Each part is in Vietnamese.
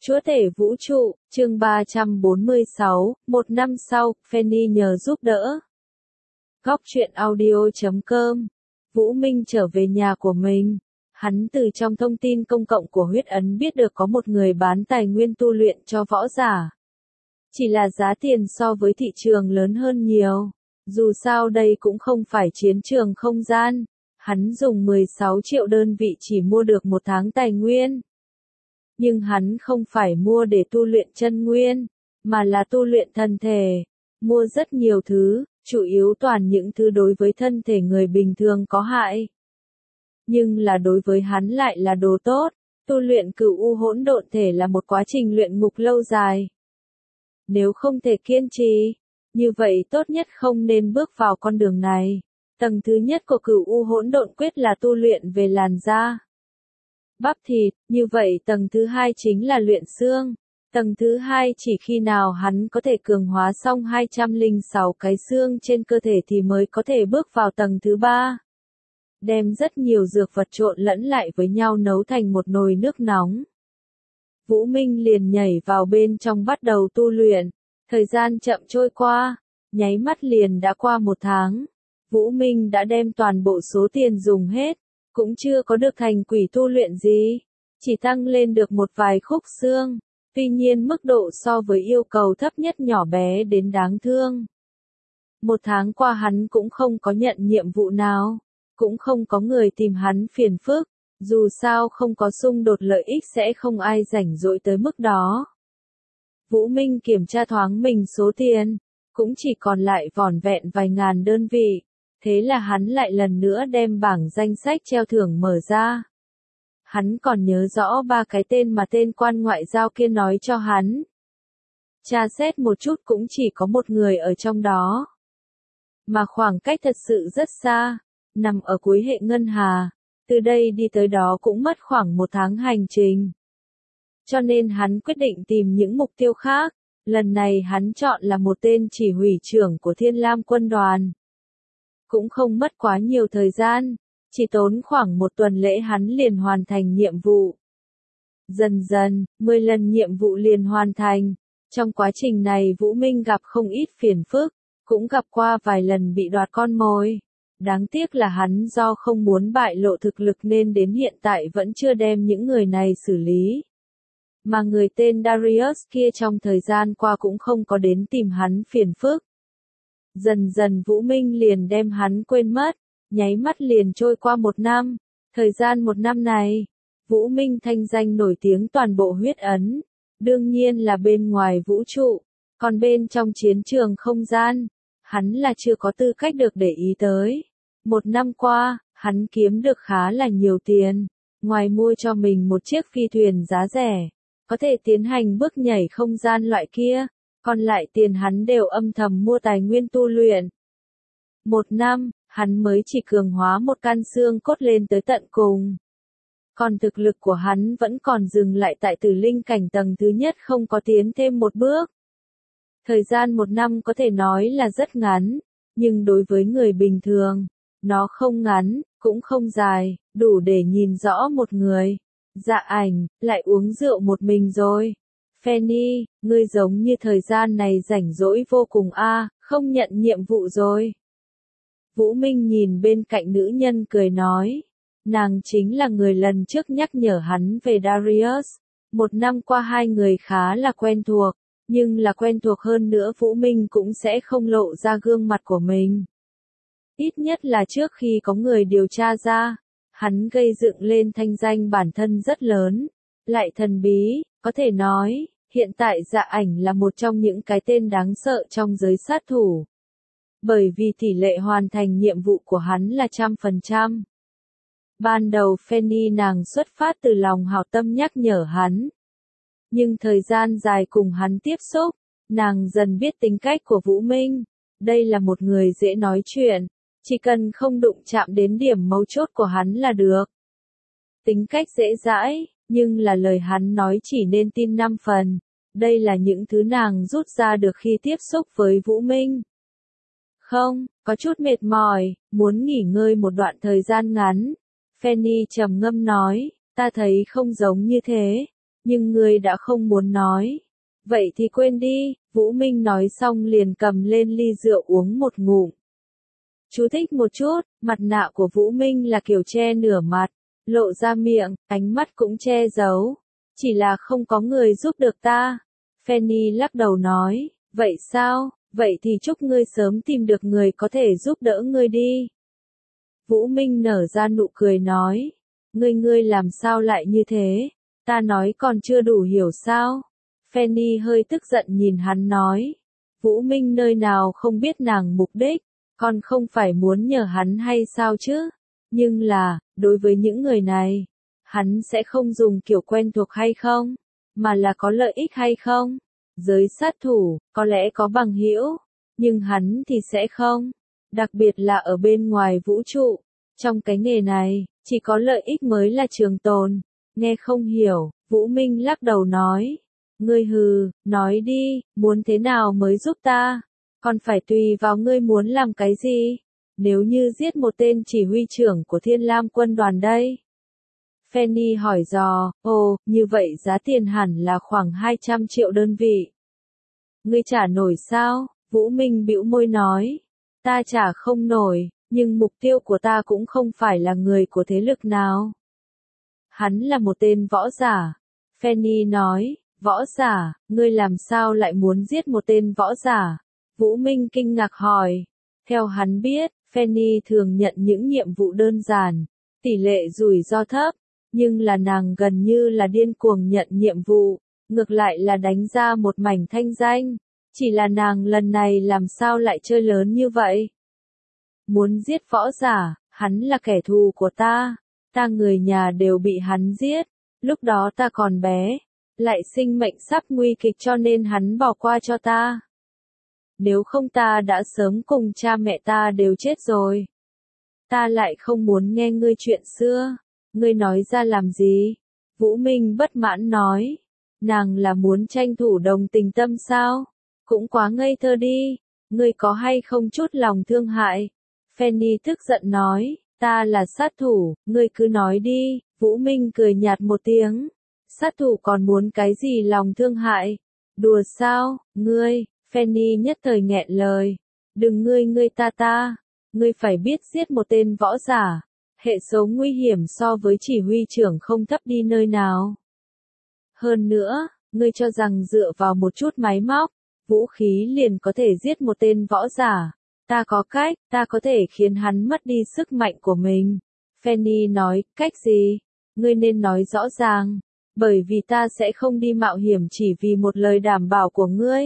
Chúa tể vũ trụ, chương 346, một năm sau, Fanny nhờ giúp đỡ. Góc truyện audio.com. Vũ Minh trở về nhà của mình. Hắn từ trong thông tin công cộng của huyết ấn biết được có một người bán tài nguyên tu luyện cho võ giả. Chỉ là giá tiền so với thị trường lớn hơn nhiều. Dù sao đây cũng không phải chiến trường không gian. Hắn dùng 16 triệu đơn vị chỉ mua được một tháng tài nguyên. Nhưng hắn không phải mua để tu luyện chân nguyên, mà là tu luyện thân thể. Mua rất nhiều thứ, chủ yếu toàn những thứ đối với thân thể người bình thường có hại. Nhưng là đối với hắn lại là đồ tốt, tu luyện cửu u hỗn độn thể là một quá trình luyện ngục lâu dài. Nếu không thể kiên trì, như vậy tốt nhất không nên bước vào con đường này. Tầng thứ nhất của cửu u hỗn độn quyết là tu luyện về làn da, bắp thịt, như vậy tầng thứ hai chính là luyện xương. Tầng thứ hai chỉ khi nào hắn có thể cường hóa xong 206 cái xương trên cơ thể thì mới có thể bước vào tầng thứ ba. Đem rất nhiều dược vật trộn lẫn lại với nhau nấu thành một nồi nước nóng. Vũ Minh liền nhảy vào bên trong bắt đầu tu luyện. Thời gian chậm trôi qua, nháy mắt liền đã qua một tháng. Vũ Minh đã đem toàn bộ số tiền dùng hết. Cũng chưa có được thành quỷ tu luyện gì, chỉ tăng lên được một vài khúc xương, tuy nhiên mức độ so với yêu cầu thấp nhất nhỏ bé đến đáng thương. Một tháng qua hắn cũng không có nhận nhiệm vụ nào, cũng không có người tìm hắn phiền phức, dù sao không có xung đột lợi ích sẽ không ai rảnh rỗi tới mức đó. Vũ Minh kiểm tra thoáng mình số tiền, cũng chỉ còn lại vỏn vẹn vài ngàn đơn vị. Thế là hắn lại lần nữa đem bảng danh sách treo thưởng mở ra. Hắn còn nhớ rõ ba cái tên mà tên quan ngoại giao kia nói cho hắn. Tra xét một chút cũng chỉ có một người ở trong đó. Mà khoảng cách thật sự rất xa, nằm ở cuối hệ ngân hà, từ đây đi tới đó cũng mất khoảng một tháng hành trình. Cho nên hắn quyết định tìm những mục tiêu khác, lần này hắn chọn là một tên chỉ huy trưởng của Thiên Lam quân đoàn. Cũng không mất quá nhiều thời gian, chỉ tốn khoảng một tuần lễ hắn liền hoàn thành nhiệm vụ. Dần dần, 10 lần nhiệm vụ liền hoàn thành. Trong quá trình này Vũ Minh gặp không ít phiền phức, cũng gặp qua vài lần bị đoạt con mồi. Đáng tiếc là hắn do không muốn bại lộ thực lực nên đến hiện tại vẫn chưa đem những người này xử lý. Mà người tên Darius kia trong thời gian qua cũng không có đến tìm hắn phiền phức. Dần dần Vũ Minh liền đem hắn quên mất, nháy mắt liền trôi qua một năm. Thời gian một năm này, Vũ Minh thanh danh nổi tiếng toàn bộ huyết ấn, đương nhiên là bên ngoài vũ trụ, còn bên trong chiến trường không gian, hắn là chưa có tư cách được để ý tới. Một năm qua, hắn kiếm được khá là nhiều tiền, ngoài mua cho mình một chiếc phi thuyền giá rẻ, có thể tiến hành bước nhảy không gian loại kia. Còn lại tiền hắn đều âm thầm mua tài nguyên tu luyện. Một năm, hắn mới chỉ cường hóa một căn xương cốt lên tới tận cùng. Còn thực lực của hắn vẫn còn dừng lại tại tử linh cảnh tầng thứ nhất không có tiến thêm một bước. Thời gian một năm có thể nói là rất ngắn, nhưng đối với người bình thường, nó không ngắn, cũng không dài, đủ để nhìn rõ một người. Dạ ảnh, lại uống rượu một mình rồi. Fanny, ngươi giống như thời gian này rảnh rỗi vô cùng không nhận nhiệm vụ rồi. Vũ Minh nhìn bên cạnh nữ nhân cười nói. Nàng chính là người lần trước nhắc nhở hắn về Darius. Một năm qua hai người khá là quen thuộc, nhưng là quen thuộc hơn nữa Vũ Minh cũng sẽ không lộ ra gương mặt của mình. Ít nhất là trước khi có người điều tra ra, hắn gây dựng lên thanh danh bản thân rất lớn, lại thần bí, có thể nói. Hiện tại Dạ ảnh là một trong những cái tên đáng sợ trong giới sát thủ. Bởi vì tỷ lệ hoàn thành nhiệm vụ của hắn là 100%. Ban đầu Fanny nàng xuất phát từ lòng hảo tâm nhắc nhở hắn. Nhưng thời gian dài cùng hắn tiếp xúc, nàng dần biết tính cách của Vũ Minh. Đây là một người dễ nói chuyện, chỉ cần không đụng chạm đến điểm mấu chốt của hắn là được. Tính cách dễ dãi. Nhưng là lời hắn nói chỉ nên tin 5 phần. Đây là những thứ nàng rút ra được khi tiếp xúc với Vũ Minh. Không, có chút mệt mỏi, muốn nghỉ ngơi một đoạn thời gian ngắn. Fanny trầm ngâm nói, ta thấy không giống như thế. nhưng ngươi đã không muốn nói. Vậy thì quên đi, Vũ Minh nói xong liền cầm lên ly rượu uống một ngụm. Chú thích một chút, mặt nạ của Vũ Minh là kiểu che nửa mặt, lộ ra miệng, ánh mắt cũng che giấu. Chỉ là không có người giúp được ta. Fanny lắc đầu nói, vậy sao, vậy thì chúc ngươi sớm tìm được người có thể giúp đỡ ngươi đi. Vũ Minh nở ra nụ cười nói, ngươi làm sao lại như thế, ta nói còn chưa đủ hiểu sao. Fanny hơi tức giận nhìn hắn nói, Vũ Minh nơi nào không biết nàng mục đích, còn không phải muốn nhờ hắn hay sao chứ, nhưng là, đối với những người này, hắn sẽ không dùng kiểu quen thuộc hay không, mà là có lợi ích hay không. Giới sát thủ, có lẽ có bằng hữu, nhưng hắn thì sẽ không. Đặc biệt là ở bên ngoài vũ trụ, trong cái nghề này, chỉ có lợi ích mới là trường tồn. Nghe không hiểu, Vũ Minh lắc đầu nói. Ngươi hừ, nói đi, muốn thế nào mới giúp ta? Còn phải tùy vào ngươi muốn làm cái gì? Nếu như giết một tên chỉ huy trưởng của Thiên Lam quân đoàn đây. Fanny hỏi dò, ồ, như vậy giá tiền hẳn là khoảng 200 triệu đơn vị. Ngươi trả nổi sao? Vũ Minh bĩu môi nói. Ta trả không nổi, nhưng mục tiêu của ta cũng không phải là người của thế lực nào. Hắn là một tên võ giả. Fanny nói, võ giả, ngươi làm sao lại muốn giết một tên võ giả? Vũ Minh kinh ngạc hỏi. Theo hắn biết, Fanny thường nhận những nhiệm vụ đơn giản, tỷ lệ rủi ro thấp, nhưng là nàng gần như là điên cuồng nhận nhiệm vụ, ngược lại là đánh ra một mảnh thanh danh. Chỉ là nàng lần này làm sao lại chơi lớn như vậy? Muốn giết võ giả, hắn là kẻ thù của ta người nhà đều bị hắn giết, lúc đó ta còn bé, lại sinh mệnh sắp nguy kịch cho nên hắn bỏ qua cho ta. Nếu không ta đã sớm cùng cha mẹ ta đều chết rồi. Ta lại không muốn nghe ngươi chuyện xưa. Ngươi nói ra làm gì? Vũ Minh bất mãn nói. Nàng là muốn tranh thủ đồng tình tâm sao? Cũng quá ngây thơ đi. Ngươi có hay không chút lòng thương hại? Fanny tức giận nói. Ta là sát thủ, ngươi cứ nói đi. Vũ Minh cười nhạt một tiếng. Sát thủ còn muốn cái gì lòng thương hại? Đùa sao, ngươi? Fanny nhất thời nghẹn lời. Đừng ngươi ta. Ngươi phải biết giết một tên võ giả. Hệ số nguy hiểm so với chỉ huy trưởng không thấp đi nơi nào. Hơn nữa, ngươi cho rằng dựa vào một chút máy móc, vũ khí liền có thể giết một tên võ giả. Ta có cách, ta có thể khiến hắn mất đi sức mạnh của mình. Fanny nói, cách gì? Ngươi nên nói rõ ràng. Bởi vì ta sẽ không đi mạo hiểm chỉ vì một lời đảm bảo của ngươi.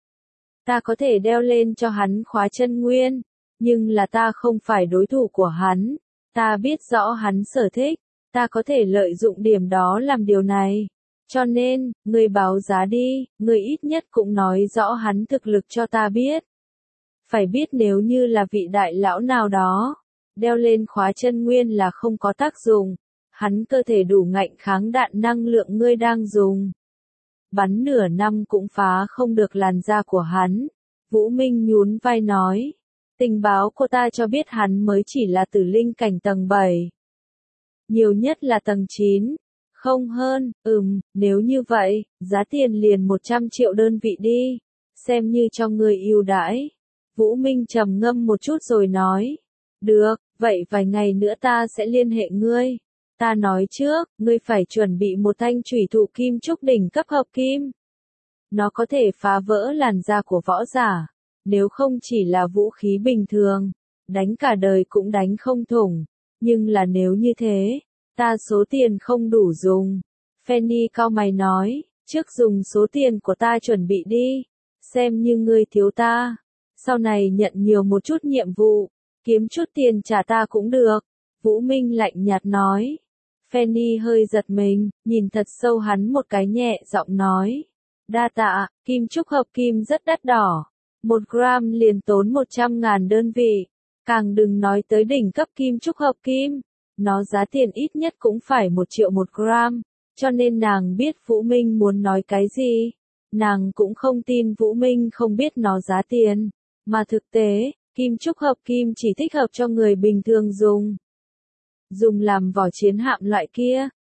Ta có thể đeo lên cho hắn khóa chân nguyên, nhưng là ta không phải đối thủ của hắn. Ta biết rõ hắn sở thích, ta có thể lợi dụng điểm đó làm điều này. Cho nên, ngươi báo giá đi, ngươi ít nhất cũng nói rõ hắn thực lực cho ta biết. Phải biết nếu như là vị đại lão nào đó, đeo lên khóa chân nguyên là không có tác dụng. Hắn cơ thể đủ ngạnh kháng đạn năng lượng ngươi đang dùng. Bắn nửa năm cũng phá không được làn da của hắn. Vũ Minh nhún vai nói. Tình báo của ta cho biết hắn mới chỉ là tử linh cảnh tầng 7. Nhiều nhất là tầng 9. Không hơn, nếu như vậy, giá tiền liền 100 triệu đơn vị đi. Xem như cho người ưu đãi. Vũ Minh trầm ngâm một chút rồi nói. Được, vậy vài ngày nữa ta sẽ liên hệ ngươi. Ta nói trước, ngươi phải chuẩn bị một thanh chủy thủ kim trúc đỉnh cấp hợp kim. Nó có thể phá vỡ làn da của võ giả. Nếu không chỉ là vũ khí bình thường, đánh cả đời cũng đánh không thủng. Nhưng là nếu như thế, ta số tiền không đủ dùng. Fanny cau mày nói, trước dùng số tiền của ta chuẩn bị đi. Xem như ngươi thiếu ta. Sau này nhận nhiều một chút nhiệm vụ, kiếm chút tiền trả ta cũng được. Vũ Minh lạnh nhạt nói. Fanny hơi giật mình, nhìn thật sâu hắn một cái nhẹ giọng nói. Đa tạ, kim trúc hợp kim rất đắt đỏ. 1 gram liền tốn 100.000 đơn vị. Càng đừng nói tới đỉnh cấp kim trúc hợp kim. Nó giá tiền ít nhất cũng phải 1 triệu 1 gram. Cho nên nàng biết Vũ Minh muốn nói cái gì. Nàng cũng không tin Vũ Minh không biết nó giá tiền. Mà thực tế, kim trúc hợp kim chỉ thích hợp cho người bình thường dùng. Dùng làm vỏ chiến hạm loại kia,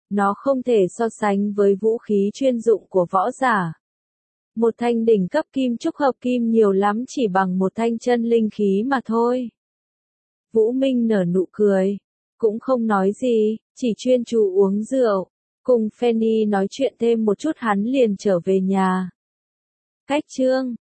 Nó không thể so sánh với vũ khí chuyên dụng của võ giả. Một thanh đỉnh cấp kim trúc hợp kim nhiều lắm chỉ bằng một thanh chân linh khí mà thôi. Vũ Minh nở nụ cười. Cũng không nói gì, chỉ chuyên chú uống rượu. Cùng Fanny nói chuyện thêm một chút hắn liền trở về nhà. Cách chương